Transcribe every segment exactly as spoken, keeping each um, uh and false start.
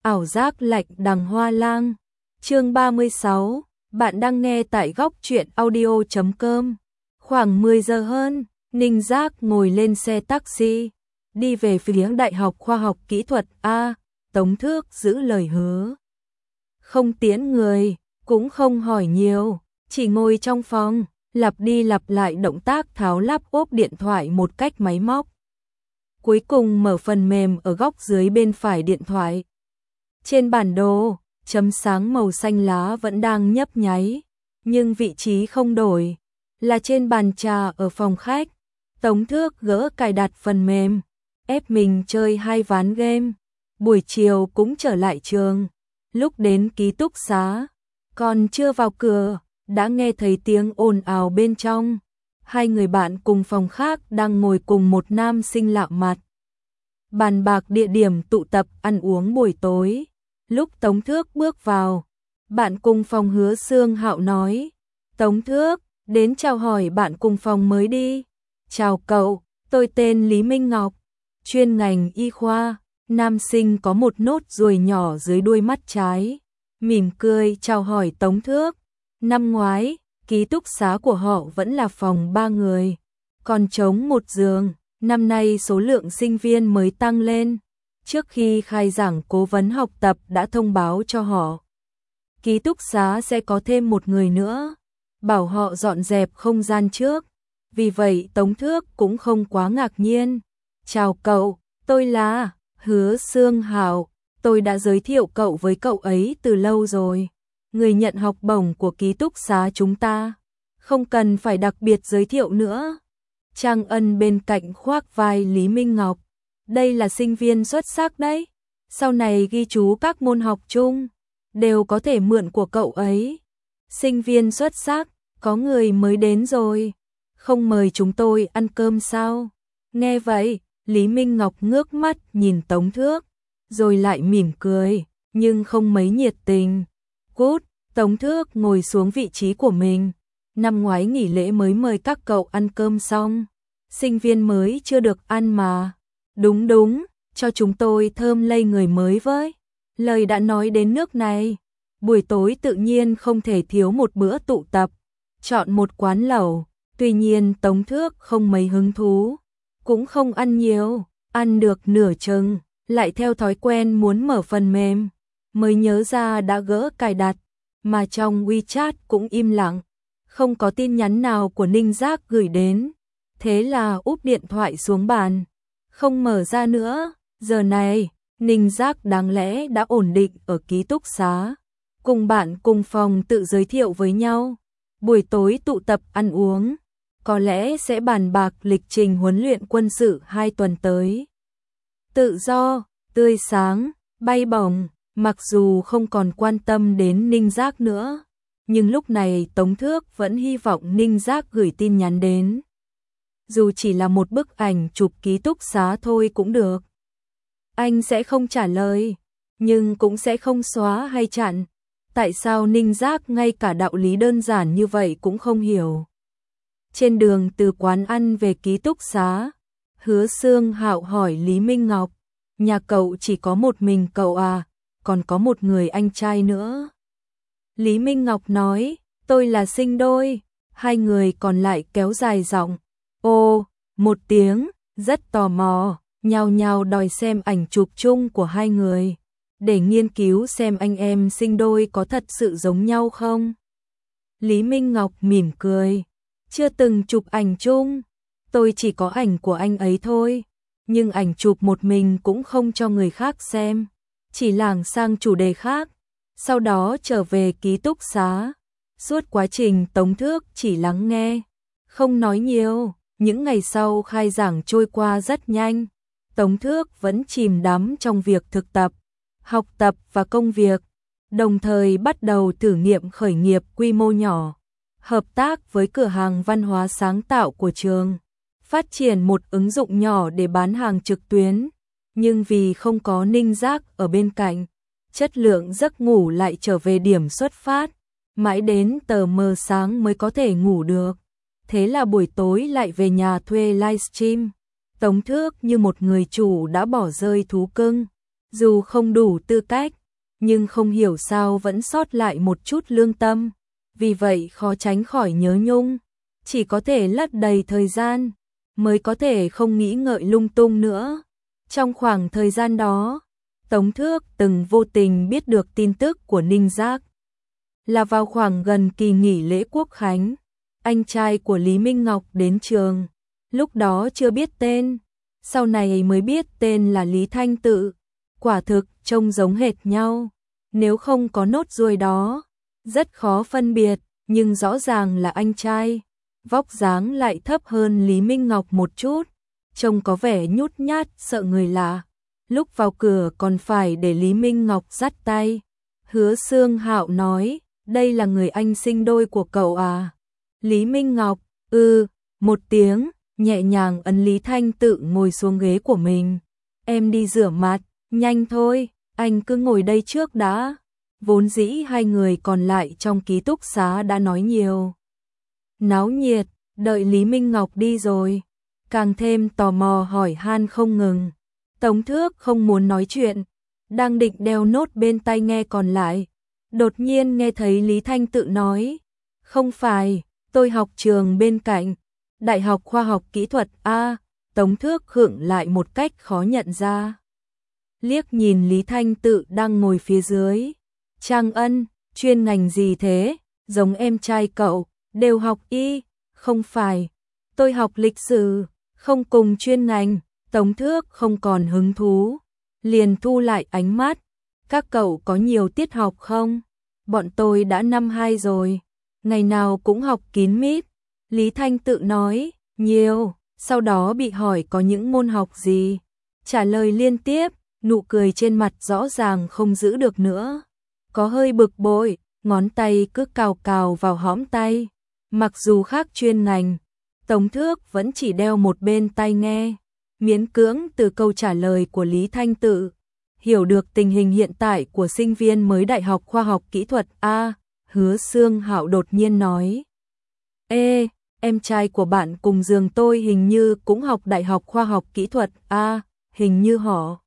ảo giác lạnh đằng hoa lang. Chương ba mươi sáu, bạn đang nghe tại góc truyện audio chấm com. Khoảng mười giờ hơn, Ninh Giác ngồi lên xe taxi, đi về phía Đại học Khoa học Kỹ thuật A. Tống Thước giữ lời hứa, không tiễn người, cũng không hỏi nhiều, chỉ ngồi trong phòng, lặp đi lặp lại động tác tháo lắp ốp điện thoại một cách máy móc. Cuối cùng mở phần mềm ở góc dưới bên phải điện thoại. Trên bản đồ, chấm sáng màu xanh lá vẫn đang nhấp nháy, nhưng vị trí không đổi, là trên bàn trà ở phòng khách. Tống Thước gỡ cài đặt phần mềm, ép mình chơi hai ván game. Buổi chiều cũng trở lại trường, lúc đến ký túc xá, còn chưa vào cửa, đã nghe thấy tiếng ồn ào bên trong. Hai người bạn cùng phòng khác đang ngồi cùng một nam sinh lạ mặt, bàn bạc địa điểm tụ tập ăn uống buổi tối. Lúc Tống Thước bước vào, bạn cùng phòng Hứa Sương Hạo nói: Tống Thước, đến chào hỏi bạn cùng phòng mới đi. Chào cậu, tôi tên Lý Minh Ngọc, chuyên ngành y khoa. Nam sinh có một nốt ruồi nhỏ dưới đuôi mắt trái, mỉm cười chào hỏi Tống Thước. Năm ngoái, ký túc xá của họ vẫn là phòng ba người, còn trống một giường. Năm nay số lượng sinh viên mới tăng lên. Trước khi khai giảng cố vấn học tập đã thông báo cho họ, ký túc xá sẽ có thêm một người nữa, bảo họ dọn dẹp không gian trước. Vì vậy Tống Thước cũng không quá ngạc nhiên. Chào cậu, tôi là Hứa Sương Hạo, tôi đã giới thiệu cậu với cậu ấy từ lâu rồi. Người nhận học bổng của ký túc xá chúng ta, không cần phải đặc biệt giới thiệu nữa. Trang Ân bên cạnh khoác vai Lý Minh Ngọc. Đây là sinh viên xuất sắc đấy, sau này ghi chú các môn học chung đều có thể mượn của cậu ấy. Sinh viên xuất sắc, có người mới đến rồi, không mời chúng tôi ăn cơm sao? Nghe vậy, Lý Minh Ngọc ngước mắt nhìn Tống Thước, rồi lại mỉm cười, nhưng không mấy nhiệt tình. Cút. Tống Thước ngồi xuống vị trí của mình. Năm ngoái nghỉ lễ mới mời các cậu ăn cơm xong, sinh viên mới chưa được ăn mà. Đúng đúng, cho chúng tôi thơm lây người mới với. Lời đã nói đến nước này, buổi tối tự nhiên không thể thiếu một bữa tụ tập. Chọn một quán lẩu, tuy nhiên Tống Thước không mấy hứng thú, cũng không ăn nhiều, ăn được nửa chừng, lại theo thói quen muốn mở phần mềm, mới nhớ ra đã gỡ cài đặt, mà trong WeChat cũng im lặng, không có tin nhắn nào của Ninh Giác gửi đến. Thế là úp điện thoại xuống bàn, không mở ra nữa. Giờ này, Ninh Giác đáng lẽ đã ổn định ở ký túc xá, cùng bạn cùng phòng tự giới thiệu với nhau. Buổi tối tụ tập ăn uống, có lẽ sẽ bàn bạc lịch trình huấn luyện quân sự hai tuần tới. Tự do, tươi sáng, bay bổng. Mặc dù không còn quan tâm đến Ninh Giác nữa, nhưng lúc này Tống Thước vẫn hy vọng Ninh Giác gửi tin nhắn đến. Dù chỉ là một bức ảnh chụp ký túc xá thôi cũng được. Anh sẽ không trả lời, nhưng cũng sẽ không xóa hay chặn. Tại sao Ninh Giác ngay cả đạo lý đơn giản như vậy cũng không hiểu? Trên đường từ quán ăn về ký túc xá, Hứa Sương Hạo hỏi Lý Minh Ngọc: nhà cậu chỉ có một mình cậu à? Còn có một người anh trai nữa. Lý Minh Ngọc nói: tôi là sinh đôi. Hai người còn lại kéo dài giọng ô một tiếng, rất tò mò, nhao nhao đòi xem ảnh chụp chung của hai người, để nghiên cứu xem anh em sinh đôi có thật sự giống nhau không. Lý Minh Ngọc mỉm cười: chưa từng chụp ảnh chung, tôi chỉ có ảnh của anh ấy thôi, nhưng ảnh chụp một mình cũng không cho người khác xem, chỉ lảng sang chủ đề khác, sau đó trở về ký túc xá. Suốt quá trình Tống Thước chỉ lắng nghe, không nói nhiều. Những ngày sau khai giảng trôi qua rất nhanh, Tống Thước vẫn chìm đắm trong việc thực tập, học tập và công việc, đồng thời bắt đầu thử nghiệm khởi nghiệp quy mô nhỏ, hợp tác với cửa hàng văn hóa sáng tạo của trường, phát triển một ứng dụng nhỏ để bán hàng trực tuyến. Nhưng vì không có Ninh Giác ở bên cạnh, chất lượng giấc ngủ lại trở về điểm xuất phát, mãi đến tờ mờ sáng mới có thể ngủ được. Thế là buổi tối lại về nhà thuê livestream. Tống Thước như một người chủ đã bỏ rơi thú cưng, dù không đủ tư cách, nhưng không hiểu sao vẫn sót lại một chút lương tâm, vì vậy khó tránh khỏi nhớ nhung, chỉ có thể lấp đầy thời gian, mới có thể không nghĩ ngợi lung tung nữa. Trong khoảng thời gian đó, Tống Thước từng vô tình biết được tin tức của Ninh Giác. Là vào khoảng gần kỳ nghỉ lễ Quốc Khánh, anh trai của Lý Minh Ngọc đến trường, lúc đó chưa biết tên, sau này mới biết tên là Lý Thanh Tự, quả thực trông giống hệt nhau, nếu không có nốt ruồi đó, rất khó phân biệt, nhưng rõ ràng là anh trai, vóc dáng lại thấp hơn Lý Minh Ngọc một chút, trông có vẻ nhút nhát sợ người lạ, lúc vào cửa còn phải để Lý Minh Ngọc dắt tay. Hứa Xương Hạo nói, đây là người anh sinh đôi của cậu à? Lý Minh Ngọc, ư, một tiếng, nhẹ nhàng ấn Lý Thanh Tự ngồi xuống ghế của mình. Em đi rửa mặt, nhanh thôi, anh cứ ngồi đây trước đã. Vốn dĩ hai người còn lại trong ký túc xá đã nói nhiều. Náo nhiệt, đợi Lý Minh Ngọc đi rồi, càng thêm tò mò hỏi han không ngừng. Tống Thước không muốn nói chuyện, đang định đeo nốt bên tai nghe còn lại. Đột nhiên nghe thấy Lý Thanh Tự nói, không phải, tôi học trường bên cạnh, Đại học Khoa học Kỹ thuật A. Tống Thước khựng lại một cách khó nhận ra. Liếc nhìn Lý Thanh Tự đang ngồi phía dưới. Trang Ân, chuyên ngành gì thế? Giống em trai cậu, đều học y, không phải. Tôi học lịch sử, không cùng chuyên ngành. Tống Thước không còn hứng thú, liền thu lại ánh mắt. Các cậu có nhiều tiết học không? Bọn tôi đã năm hai rồi, ngày nào cũng học kín mít. Lý Thanh Tự nói, nhiều, sau đó bị hỏi có những môn học gì. Trả lời liên tiếp, nụ cười trên mặt rõ ràng không giữ được nữa. Có hơi bực bội, ngón tay cứ cào cào vào hõm tay. Mặc dù khác chuyên ngành, Tống Thước vẫn chỉ đeo một bên tai nghe. Miễn cưỡng từ câu trả lời của Lý Thanh Tự, hiểu được tình hình hiện tại của sinh viên mới Đại học Khoa học Kỹ thuật A. Hứa Xương Hạo đột nhiên nói, ê, em trai của bạn cùng giường tôi hình như cũng học Đại học Khoa học Kỹ thuật A. Hình như họ.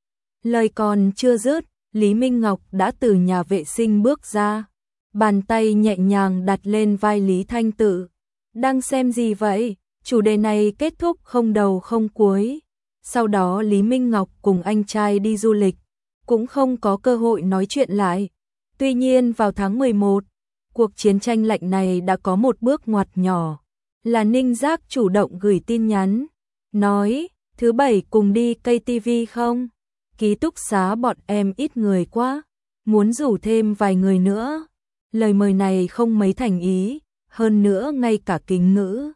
Lời còn chưa dứt, Lý Minh Ngọc đã từ nhà vệ sinh bước ra, bàn tay nhẹ nhàng đặt lên vai Lý Thanh Tự. Đang xem gì vậy? Chủ đề này kết thúc không đầu không cuối. Sau đó Lý Minh Ngọc cùng anh trai đi du lịch, cũng không có cơ hội nói chuyện lại. Tuy nhiên vào tháng mười một, cuộc chiến tranh lạnh này đã có một bước ngoặt nhỏ. Là Ninh Giác chủ động gửi tin nhắn, nói, thứ bảy cùng đi ca tê vê không? Ký túc xá bọn em ít người quá, muốn rủ thêm vài người nữa. Lời mời này không mấy thành ý, hơn nữa ngay cả kính ngữ.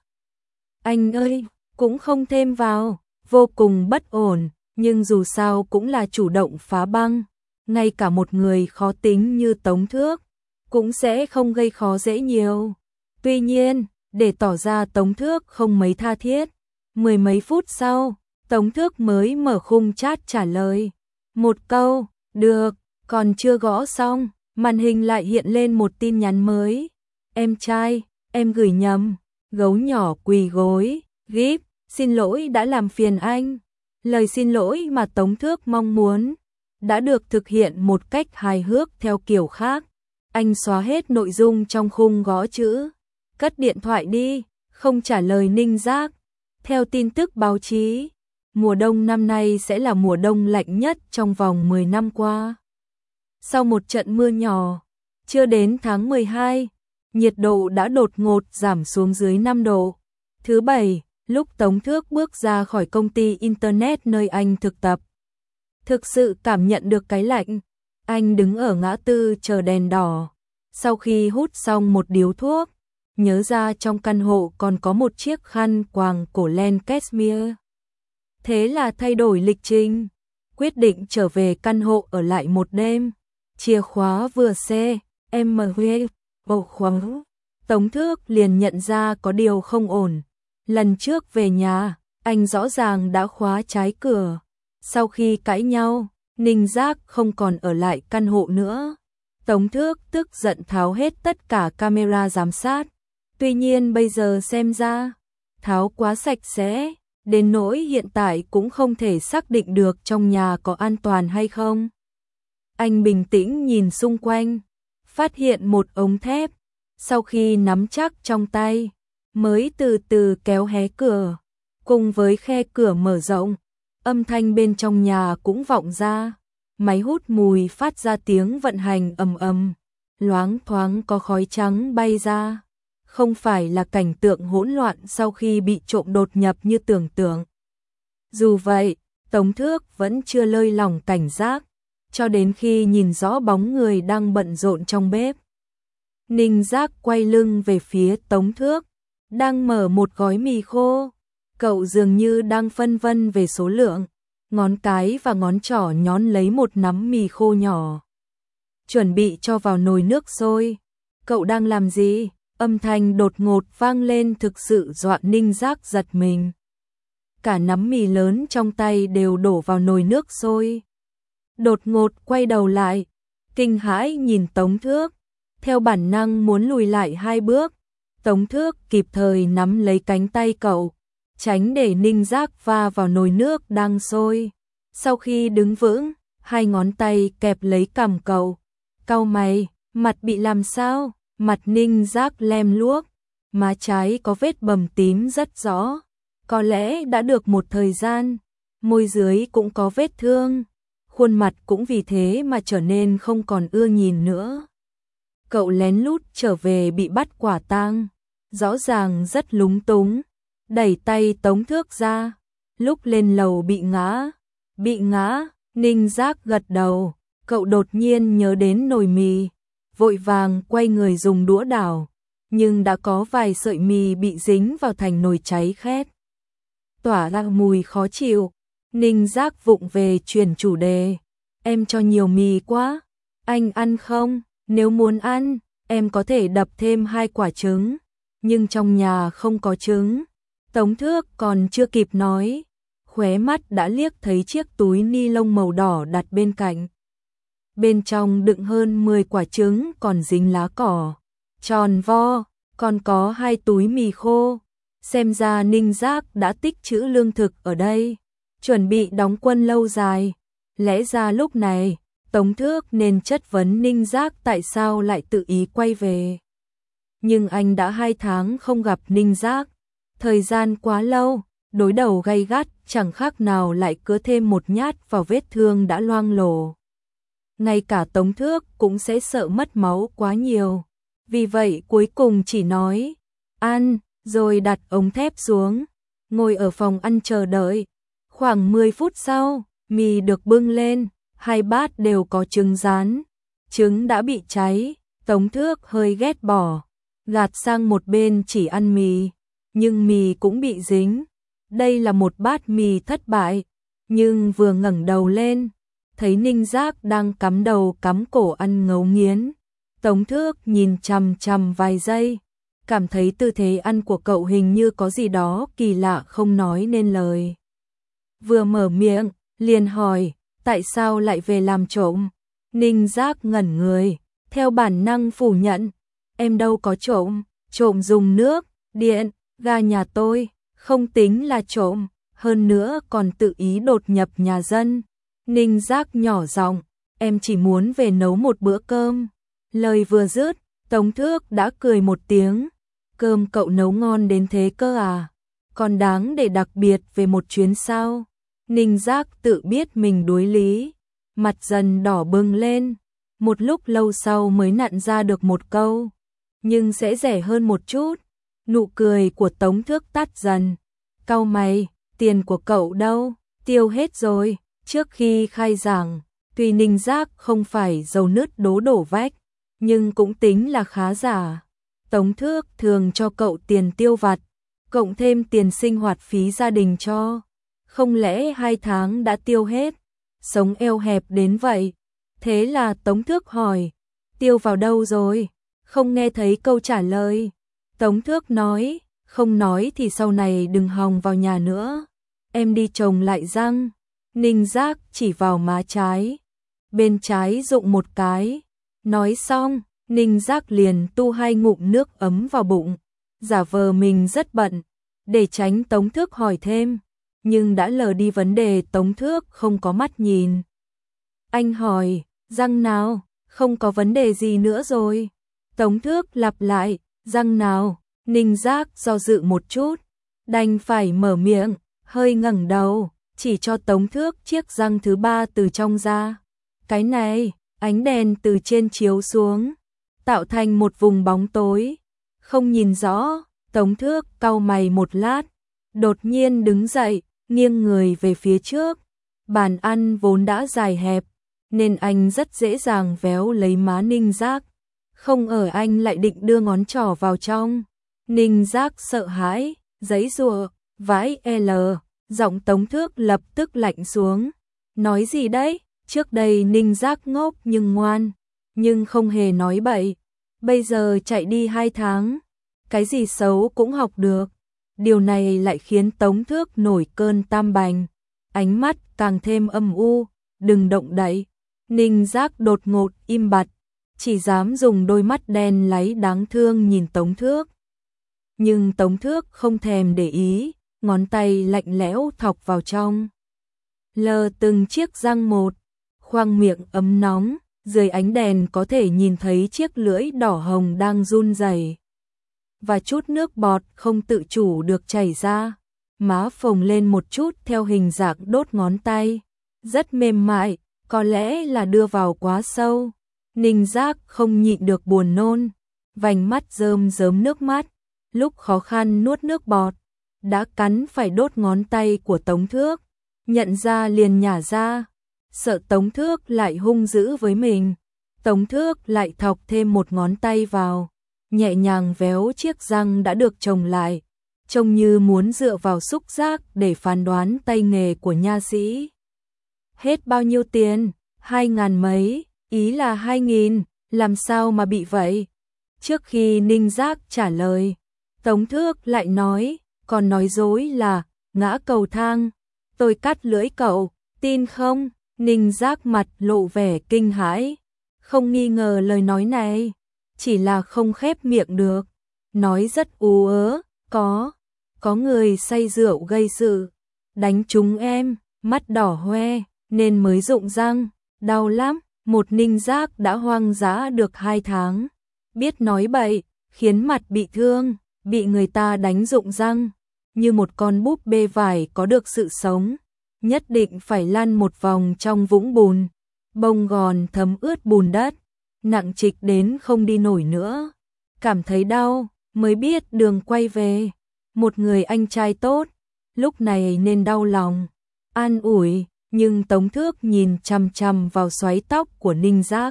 Anh ơi, cũng không thêm vào, vô cùng bất ổn, nhưng dù sao cũng là chủ động phá băng. Ngay cả một người khó tính như Tống Thước, cũng sẽ không gây khó dễ nhiều. Tuy nhiên, để tỏ ra Tống Thước không mấy tha thiết, mười mấy phút sau, Tống Thước mới mở khung chat trả lời. Một câu, được, còn chưa gõ xong, màn hình lại hiện lên một tin nhắn mới. Em trai, em gửi nhầm, gấu nhỏ quỳ gối, gíp, xin lỗi đã làm phiền anh. Lời xin lỗi mà Tống Thước mong muốn, đã được thực hiện một cách hài hước theo kiểu khác. Anh xóa hết nội dung trong khung gõ chữ, cất điện thoại đi, không trả lời Ninh Giác. Theo tin tức báo chí, mùa đông năm nay sẽ là mùa đông lạnh nhất trong vòng mười năm qua. Sau một trận mưa nhỏ, chưa đến tháng mười hai, nhiệt độ đã đột ngột giảm xuống dưới năm độ. Thứ bảy, lúc Tống Thước bước ra khỏi công ty Internet nơi anh thực tập, thực sự cảm nhận được cái lạnh. Anh đứng ở ngã tư chờ đèn đỏ. Sau khi hút xong một điếu thuốc, nhớ ra trong căn hộ còn có một chiếc khăn quàng cổ len cashmere. Thế là thay đổi lịch trình, quyết định trở về căn hộ ở lại một đêm. Chìa khóa vừa xe, em mở huê, ổ khóa. Tống Thước liền nhận ra có điều không ổn. Lần trước về nhà, anh rõ ràng đã khóa trái cửa. Sau khi cãi nhau, Ninh Giác không còn ở lại căn hộ nữa. Tống Thước tức giận tháo hết tất cả camera giám sát. Tuy nhiên bây giờ xem ra, tháo quá sạch sẽ, đến nỗi hiện tại cũng không thể xác định được trong nhà có an toàn hay không. Anh bình tĩnh nhìn xung quanh, phát hiện một ống thép, sau khi nắm chắc trong tay, mới từ từ kéo hé cửa, cùng với khe cửa mở rộng, âm thanh bên trong nhà cũng vọng ra, máy hút mùi phát ra tiếng vận hành ầm ầm, loáng thoáng có khói trắng bay ra, không phải là cảnh tượng hỗn loạn sau khi bị trộm đột nhập như tưởng tượng. Dù vậy, Tống Thước vẫn chưa lơi lỏng cảnh giác, cho đến khi nhìn rõ bóng người đang bận rộn trong bếp. Ninh Giác quay lưng về phía Tống Thước, đang mở một gói mì khô. Cậu dường như đang phân vân về số lượng, ngón cái và ngón trỏ nhón lấy một nắm mì khô nhỏ, chuẩn bị cho vào nồi nước sôi. Cậu đang làm gì? Âm thanh đột ngột vang lên thực sự dọa Ninh Giác giật mình. Cả nắm mì lớn trong tay đều đổ vào nồi nước sôi. Đột ngột quay đầu lại, kinh hãi nhìn Tống Thước, theo bản năng muốn lùi lại hai bước. Tống Thước kịp thời nắm lấy cánh tay cậu, tránh để Ninh Giác va vào nồi nước đang sôi. Sau khi đứng vững, hai ngón tay kẹp lấy cằm cậu. Cau mày, mặt bị làm sao? Mặt Ninh Giác lem luốc, má trái có vết bầm tím rất rõ, có lẽ đã được một thời gian, môi dưới cũng có vết thương, khuôn mặt cũng vì thế mà trở nên không còn ưa nhìn nữa. Cậu lén lút trở về bị bắt quả tang, rõ ràng rất lúng túng, đẩy tay Tống Thước ra, lúc lên lầu bị ngã, bị ngã, Ninh Giác gật đầu, cậu đột nhiên nhớ đến nồi mì, vội vàng quay người dùng đũa đảo, nhưng đã có vài sợi mì bị dính vào thành nồi cháy khét, tỏa ra mùi khó chịu. Ninh Giác vụng về chuyển chủ đề, em cho nhiều mì quá, anh ăn không? Nếu muốn ăn, em có thể đập thêm hai quả trứng, nhưng trong nhà không có trứng. Tống Thước còn chưa kịp nói, khóe mắt đã liếc thấy chiếc túi ni lông màu đỏ đặt bên cạnh. Bên trong đựng hơn mười quả trứng còn dính lá cỏ, tròn vo, còn có hai túi mì khô. Xem ra Ninh Giác đã tích trữ lương thực ở đây, chuẩn bị đóng quân lâu dài. Lẽ ra lúc này, Tống Thước nên chất vấn Ninh Giác tại sao lại tự ý quay về. Nhưng anh đã hai tháng không gặp Ninh Giác, thời gian quá lâu, đối đầu gay gắt chẳng khác nào lại cứa thêm một nhát vào vết thương đã loang lổ. Ngay cả Tống Thước cũng sẽ sợ mất máu quá nhiều, vì vậy cuối cùng chỉ nói, ăn, rồi đặt ống thép xuống, ngồi ở phòng ăn chờ đợi. Khoảng mười phút sau, mì được bưng lên, hai bát đều có trứng rán, trứng đã bị cháy, Tống Thước hơi ghét bỏ, gạt sang một bên chỉ ăn mì, nhưng mì cũng bị dính. Đây là một bát mì thất bại, nhưng vừa ngẩng đầu lên, thấy Ninh Giác đang cắm đầu cắm cổ ăn ngấu nghiến. Tống Thước nhìn chằm chằm vài giây, cảm thấy tư thế ăn của cậu hình như có gì đó kỳ lạ không nói nên lời. Vừa mở miệng, liền hỏi, tại sao lại về làm trộm? Ninh Giác ngẩn người, theo bản năng phủ nhận, em đâu có trộm, trộm dùng nước, điện, ga nhà tôi, không tính là trộm, hơn nữa còn tự ý đột nhập nhà dân. Ninh Giác nhỏ giọng, em chỉ muốn về nấu một bữa cơm. Lời vừa dứt, Tống Thước đã cười một tiếng, cơm cậu nấu ngon đến thế cơ à? Còn đáng để đặc biệt về một chuyến sao? Ninh Giác tự biết mình đuối lý, mặt dần đỏ bừng lên, một lúc lâu sau mới nặn ra được một câu, nhưng sẽ rẻ hơn một chút. Nụ cười của Tống Thước tắt dần, cau mày, tiền của cậu đâu? Tiêu hết rồi. Trước khi khai giảng, tuy Ninh Giác không phải dầu nứt đố đổ vách, nhưng cũng tính là khá giả. Tống Thước thường cho cậu tiền tiêu vặt, cộng thêm tiền sinh hoạt phí gia đình cho. Không lẽ hai tháng đã tiêu hết? Sống eo hẹp đến vậy. Thế là Tống Thước hỏi, tiêu vào đâu rồi? Không nghe thấy câu trả lời. Tống Thước nói, không nói thì sau này đừng hòng vào nhà nữa. Em đi trồng lại răng. Ninh Giác chỉ vào má trái, bên trái rụng một cái. Nói xong, Ninh Giác liền tu hai ngụm nước ấm vào bụng, giả vờ mình rất bận, để tránh Tống Thước hỏi thêm, nhưng đã lờ đi vấn đề Tống Thước không có mắt nhìn. Anh hỏi, răng nào, không có vấn đề gì nữa rồi. Tống Thước lặp lại, răng nào, Ninh Giác do dự một chút, đành phải mở miệng, hơi ngẩng đầu, chỉ cho Tống Thước chiếc răng thứ ba từ trong ra. Cái này, ánh đèn từ trên chiếu xuống, tạo thành một vùng bóng tối, không nhìn rõ. Tống Thước cau mày một lát, đột nhiên đứng dậy, nghiêng người về phía trước. Bàn ăn vốn đã dài hẹp, nên anh rất dễ dàng véo lấy má Ninh Giác. Không ở anh lại định đưa ngón trỏ vào trong. Ninh Giác sợ hãi, giãy giụa, vãi L, giọng Tống Thước lập tức lạnh xuống. Nói gì đấy? Trước đây Ninh Giác ngốc nhưng ngoan, nhưng không hề nói bậy. Bây giờ chạy đi hai tháng, cái gì xấu cũng học được. Điều này lại khiến Tống Thước nổi cơn tam bành, ánh mắt càng thêm âm u, đừng động đậy. Ninh Giác đột ngột im bặt, chỉ dám dùng đôi mắt đen láy đáng thương nhìn Tống Thước. Nhưng Tống Thước không thèm để ý, ngón tay lạnh lẽo thọc vào trong. Lờ từng chiếc răng một, khoang miệng ấm nóng, dưới ánh đèn có thể nhìn thấy chiếc lưỡi đỏ hồng đang run rẩy. Và chút nước bọt không tự chủ được chảy ra, má phồng lên một chút theo hình dạng đốt ngón tay, rất mềm mại, có lẽ là đưa vào quá sâu. Ninh Giác không nhịn được buồn nôn, vành mắt rơm rớm nước mắt, lúc khó khăn nuốt nước bọt, đã cắn phải đốt ngón tay của Tống Thước, nhận ra liền nhả ra, sợ Tống Thước lại hung dữ với mình. Tống Thước lại thọc thêm một ngón tay vào, nhẹ nhàng véo chiếc răng đã được chồng lại, trông như muốn dựa vào xúc giác để phán đoán tay nghề của nha sĩ. Hết bao nhiêu tiền? Hai ngàn mấy, ý là hai nghìn, làm sao mà bị vậy? Trước khi Ninh Giác trả lời, Tống Thước lại nói, còn nói dối là ngã cầu thang, tôi cắt lưỡi cậu, tin không? Ninh Giác mặt lộ vẻ kinh hãi, không nghi ngờ lời nói này, chỉ là không khép miệng được, nói rất ú ớ, có, có người say rượu gây sự, đánh trúng em, mắt đỏ hoe, nên mới rụng răng, đau lắm. Một Ninh Giác đã hoang dã được hai tháng, biết nói bậy, khiến mặt bị thương, bị người ta đánh rụng răng, như một con búp bê vải có được sự sống, nhất định phải lăn một vòng trong vũng bùn, bông gòn thấm ướt bùn đất, nặng trịch đến không đi nổi nữa. Cảm thấy đau, mới biết đường quay về. Một người anh trai tốt, lúc này nên đau lòng, an ủi. Nhưng Tống Thước nhìn chằm chằm vào xoáy tóc của Ninh Giác,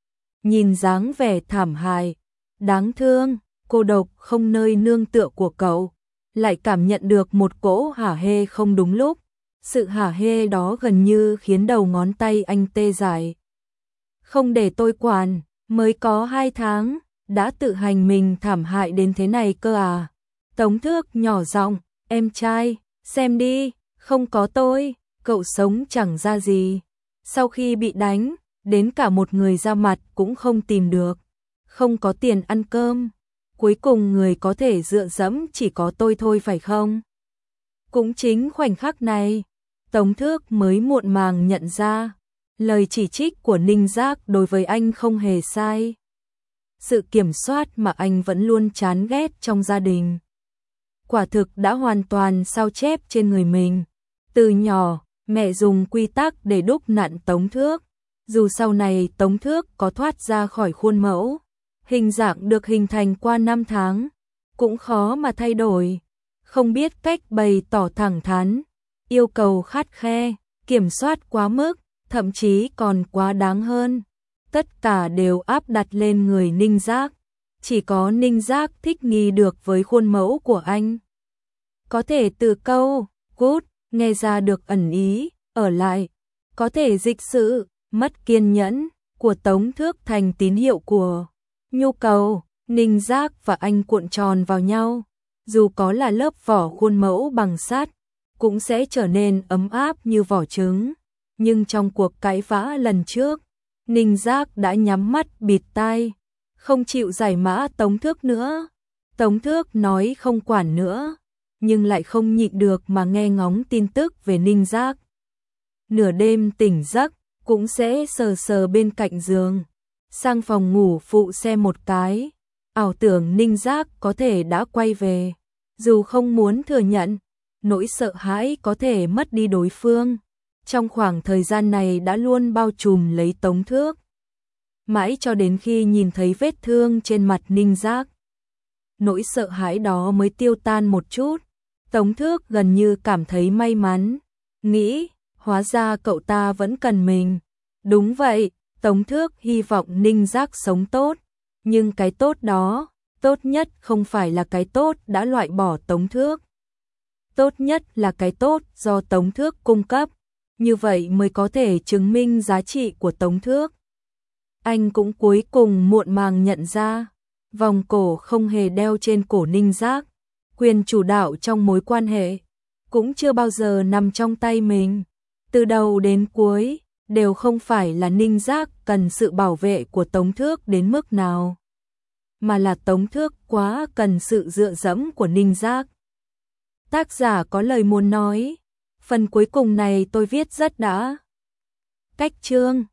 nhìn dáng vẻ thảm hại, đáng thương, cô độc không nơi nương tựa của cậu, lại cảm nhận được một cỗ hả hê không đúng lúc. Sự hả hê đó gần như khiến đầu ngón tay anh tê dại. Không để tôi quản, mới có hai tháng, đã tự hành mình thảm hại đến thế này cơ à? Tống Thước nhỏ giọng, em trai, xem đi, không có tôi, cậu sống chẳng ra gì. Sau khi bị đánh, đến cả một người ra mặt cũng không tìm được, không có tiền ăn cơm. Cuối cùng người có thể dựa dẫm chỉ có tôi thôi phải không? Cũng chính khoảnh khắc này, Tống Thước mới muộn màng nhận ra, lời chỉ trích của Ninh Giác đối với anh không hề sai. Sự kiểm soát mà anh vẫn luôn chán ghét trong gia đình, quả thực đã hoàn toàn sao chép trên người mình. Từ nhỏ, mẹ dùng quy tắc để đúc nặn Tống Thước. Dù sau này Tống Thước có thoát ra khỏi khuôn mẫu, hình dạng được hình thành qua năm tháng, cũng khó mà thay đổi. Không biết cách bày tỏ thẳng thắn, yêu cầu khắt khe, kiểm soát quá mức, thậm chí còn quá đáng hơn. Tất cả đều áp đặt lên người Ninh Giác. Chỉ có Ninh Giác thích nghi được với khuôn mẫu của anh. Có thể từ câu, good, nghe ra được ẩn ý, ở lại. Có thể dịch sự, mất kiên nhẫn, của Tống Thước thành tín hiệu của nhu cầu. Ninh Giác và anh cuộn tròn vào nhau. Dù có là lớp vỏ khuôn mẫu bằng sắt, cũng sẽ trở nên ấm áp như vỏ trứng. Nhưng trong cuộc cãi vã lần trước, Ninh Giác đã nhắm mắt bịt tai, không chịu giải mã Tống Thước nữa. Tống Thước nói không quản nữa, nhưng lại không nhịn được mà nghe ngóng tin tức về Ninh Giác. Nửa đêm tỉnh giấc, cũng sẽ sờ sờ bên cạnh giường, sang phòng ngủ phụ xem một cái, ảo tưởng Ninh Giác có thể đã quay về, dù không muốn thừa nhận, nỗi sợ hãi có thể mất đi đối phương. Trong khoảng thời gian này đã luôn bao trùm lấy Tống Thước. Mãi cho đến khi nhìn thấy vết thương trên mặt Ninh Giác, nỗi sợ hãi đó mới tiêu tan một chút. Tống Thước gần như cảm thấy may mắn, nghĩ, hóa ra cậu ta vẫn cần mình. Đúng vậy, Tống Thước hy vọng Ninh Giác sống tốt, nhưng cái tốt đó, tốt nhất không phải là cái tốt đã loại bỏ Tống Thước. Tốt nhất là cái tốt do Tống Thước cung cấp, như vậy mới có thể chứng minh giá trị của Tống Thước. Anh cũng cuối cùng muộn màng nhận ra, vòng cổ không hề đeo trên cổ Ninh Giác, quyền chủ đạo trong mối quan hệ, cũng chưa bao giờ nằm trong tay mình. Từ đầu đến cuối, đều không phải là Ninh Giác cần sự bảo vệ của Tống Thước đến mức nào, mà là Tống Thước quá cần sự dựa dẫm của Ninh Giác. Tác giả có lời muốn nói, phần cuối cùng này tôi viết rất đã cách chương.